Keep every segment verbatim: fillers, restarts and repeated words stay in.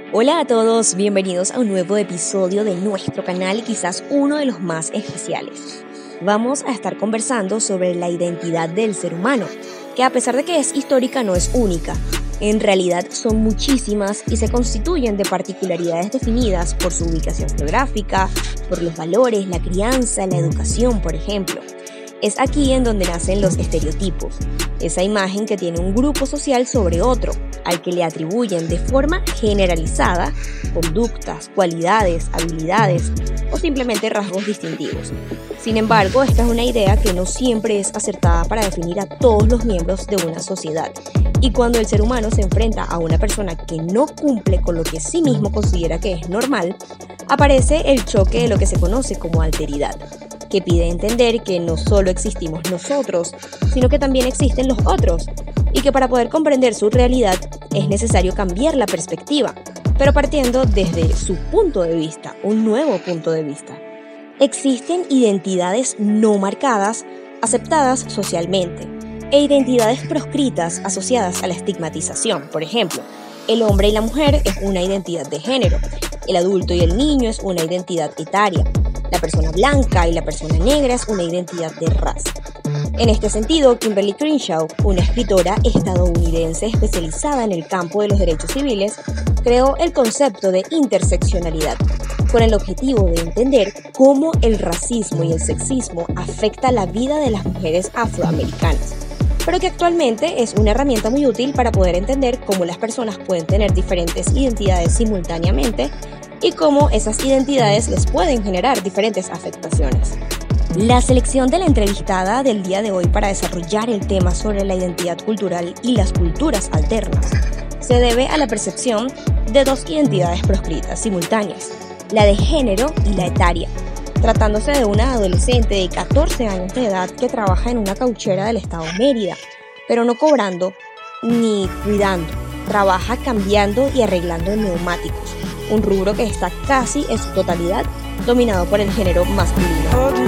Hola a todos, bienvenidos a un nuevo episodio de nuestro canal y quizás uno de los más especiales. Vamos a estar conversando sobre la identidad del ser humano, que a pesar de que es histórica no es única. En realidad son muchísimas y se constituyen de particularidades definidas por su ubicación geográfica, por los valores, la crianza, la educación, por ejemplo. Es aquí en donde nacen los estereotipos, esa imagen que tiene un grupo social sobre otro, al que le atribuyen de forma generalizada conductas, cualidades, habilidades o simplemente rasgos distintivos. Sin embargo, esta es una idea que no siempre es acertada para definir a todos los miembros de una sociedad. Y cuando el ser humano se enfrenta a una persona que no cumple con lo que sí mismo considera que es normal, aparece el choque de lo que se conoce como alteridad, que pide entender que no solo existimos nosotros, sino que también existen los otros, y que para poder comprender su realidad es necesario cambiar la perspectiva, pero partiendo desde su punto de vista, un nuevo punto de vista. Existen identidades no marcadas, aceptadas socialmente, e identidades proscritas asociadas a la estigmatización. Por ejemplo, el hombre y la mujer es una identidad de género, el adulto y el niño es una identidad etaria, la persona blanca y la persona negra es una identidad de raza. En este sentido, Kimberly Crenshaw, una escritora estadounidense especializada en el campo de los derechos civiles, creó el concepto de interseccionalidad, con el objetivo de entender cómo el racismo y el sexismo afecta la vida de las mujeres afroamericanas, pero que actualmente es una herramienta muy útil para poder entender cómo las personas pueden tener diferentes identidades simultáneamente y cómo esas identidades les pueden generar diferentes afectaciones. La selección de la entrevistada del día de hoy para desarrollar el tema sobre la identidad cultural y las culturas alternas se debe a la percepción de dos identidades proscritas simultáneas, la de género y la etaria, tratándose de una adolescente de catorce años de edad que trabaja en una cauchera del estado Mérida, pero no cobrando ni cuidando, trabaja cambiando y arreglando neumáticos, un rubro que está casi en su totalidad dominado por el género masculino.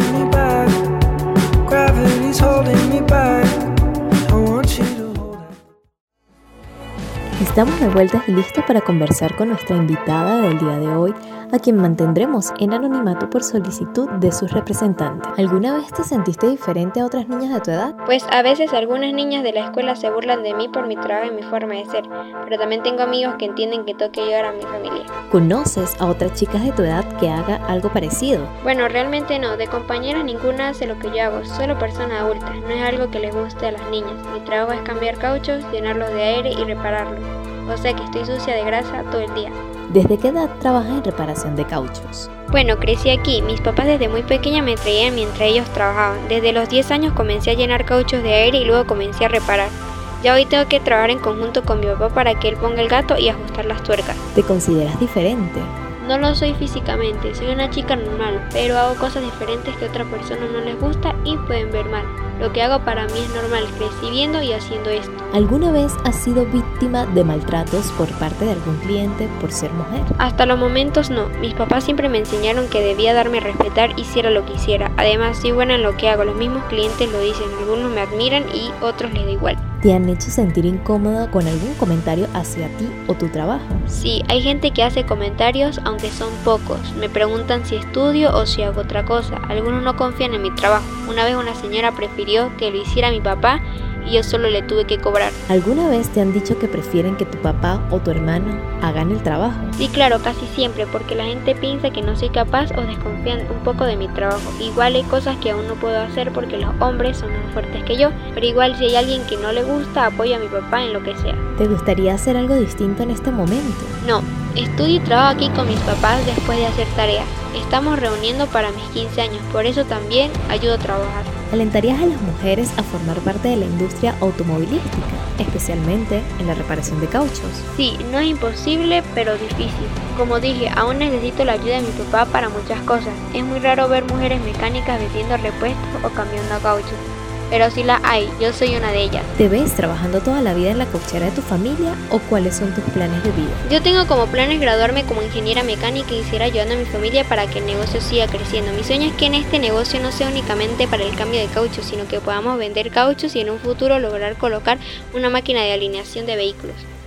Estamos de vuelta y listos para conversar con nuestra invitada del día de hoy, a quien mantendremos en anonimato por solicitud de sus representantes. ¿Alguna vez te sentiste diferente a otras niñas de tu edad? Pues a veces algunas niñas de la escuela se burlan de mí por mi trabajo y mi forma de ser, pero también tengo amigos que entienden que tengo que ayudar a mi familia. ¿Conoces a otras chicas de tu edad que haga algo parecido? Bueno, realmente no, de compañeras ninguna hace lo que yo hago, solo personas adultas, no es algo que les guste a las niñas. Mi trabajo es cambiar cauchos, llenarlos de aire y repararlos, o sea que estoy sucia de grasa todo el día. ¿Desde qué edad trabajas en reparación de cauchos? Bueno, crecí aquí. Mis papás desde muy pequeña me traían mientras ellos trabajaban. Desde los diez años comencé a llenar cauchos de aire y luego comencé a reparar. Ya hoy tengo que trabajar en conjunto con mi papá para que él ponga el gato y ajustar las tuercas. ¿Te consideras diferente? No lo soy físicamente, soy una chica normal, pero hago cosas diferentes que a otra persona no les gusta y pueden ver mal. Lo que hago para mí es normal, crecí viendo y haciendo esto. ¿Alguna vez has sido víctima de maltratos por parte de algún cliente por ser mujer? Hasta los momentos no. Mis papás siempre me enseñaron que debía darme a respetar, hiciera lo que hiciera. Además, soy buena en lo que hago. Los mismos clientes lo dicen. Algunos me admiran y otros les da igual. ¿Te han hecho sentir incómoda con algún comentario hacia ti o tu trabajo? Sí, hay gente que hace comentarios, aunque son pocos. Me preguntan si estudio o si hago otra cosa. Algunos no confían en mi trabajo. Una vez una señora prefirió que lo hiciera mi papá y yo solo le tuve que cobrar. ¿Alguna vez te han dicho que prefieren que tu papá o tu hermano hagan el trabajo? Sí, claro, casi siempre, porque la gente piensa que no soy capaz o desconfían un poco de mi trabajo. Igual hay cosas que aún no puedo hacer porque los hombres son más fuertes que yo, pero igual si hay alguien que no le gusta, apoyo a mi papá en lo que sea. ¿Te gustaría hacer algo distinto en este momento? No, estudio y trabajo aquí con mis papás después de hacer tareas. Estamos reuniendo para mis quince años, por eso también ayudo a trabajar. ¿Alentarías a las mujeres a formar parte de la industria automovilística, especialmente en la reparación de cauchos? Sí, no es imposible, pero difícil. Como dije, aún necesito la ayuda de mi papá para muchas cosas. Es muy raro ver mujeres mecánicas vendiendo repuestos o cambiando cauchos. Pero sí la hay, yo soy una de ellas. ¿Te ves trabajando toda la vida en la cauchera de tu familia o cuáles son tus planes de vida? Yo tengo como planes graduarme como ingeniera mecánica y seguir ayudando a mi familia para que el negocio siga creciendo. Mi sueño es que en este negocio no sea únicamente para el cambio de cauchos, sino que podamos vender cauchos y en un futuro lograr colocar una máquina de alineación de vehículos.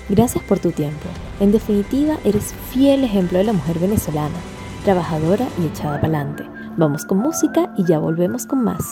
Gracias por tu tiempo. En definitiva, eres fiel ejemplo de la mujer venezolana, trabajadora y echada para adelante. Vamos con música y ya volvemos con más.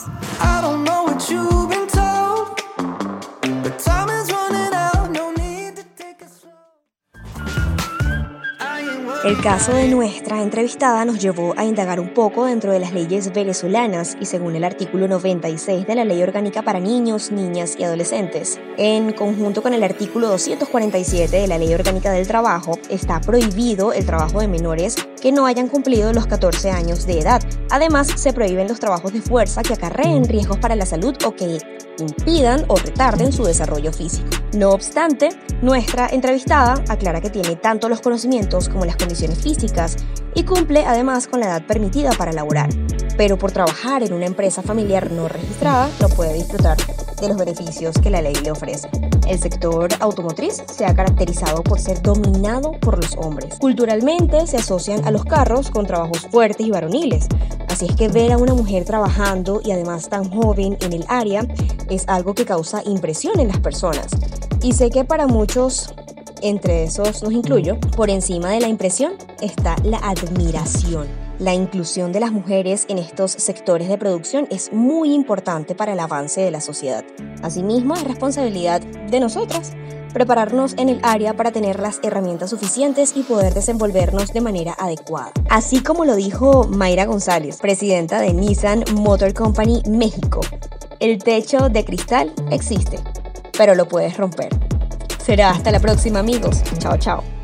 El caso de nuestra entrevistada nos llevó a indagar un poco dentro de las leyes venezolanas y según el artículo noventa y seis de la Ley Orgánica para Niños, Niñas y Adolescentes, en conjunto con el artículo doscientos cuarenta y siete de la Ley Orgánica del Trabajo, está prohibido el trabajo de menores que no hayan cumplido los catorce años de edad. Además, se prohíben los trabajos de fuerza que acarreen riesgos para la salud o que impidan o retarden su desarrollo físico. No obstante, nuestra entrevistada aclara que tiene tanto los conocimientos como las condiciones físicas y cumple además con la edad permitida para laborar, pero por trabajar en una empresa familiar no registrada no puede disfrutar de los beneficios que la ley le ofrece. El sector automotriz se ha caracterizado por ser dominado por los hombres. Culturalmente se asocian a los carros con trabajos fuertes y varoniles, así es que ver a una mujer trabajando y además tan joven en el área es algo que causa impresión en las personas. Y sé que para muchos, entre esos nos incluyo, por encima de la impresión está la admiración. La inclusión de las mujeres en estos sectores de producción es muy importante para el avance de la sociedad. Asimismo, es responsabilidad de nosotras prepararnos en el área para tener las herramientas suficientes y poder desenvolvernos de manera adecuada. Así como lo dijo Mayra González, presidenta de Nissan Motor Company México, el techo de cristal existe, pero lo puedes romper. Será hasta la próxima, amigos. Chao, chao.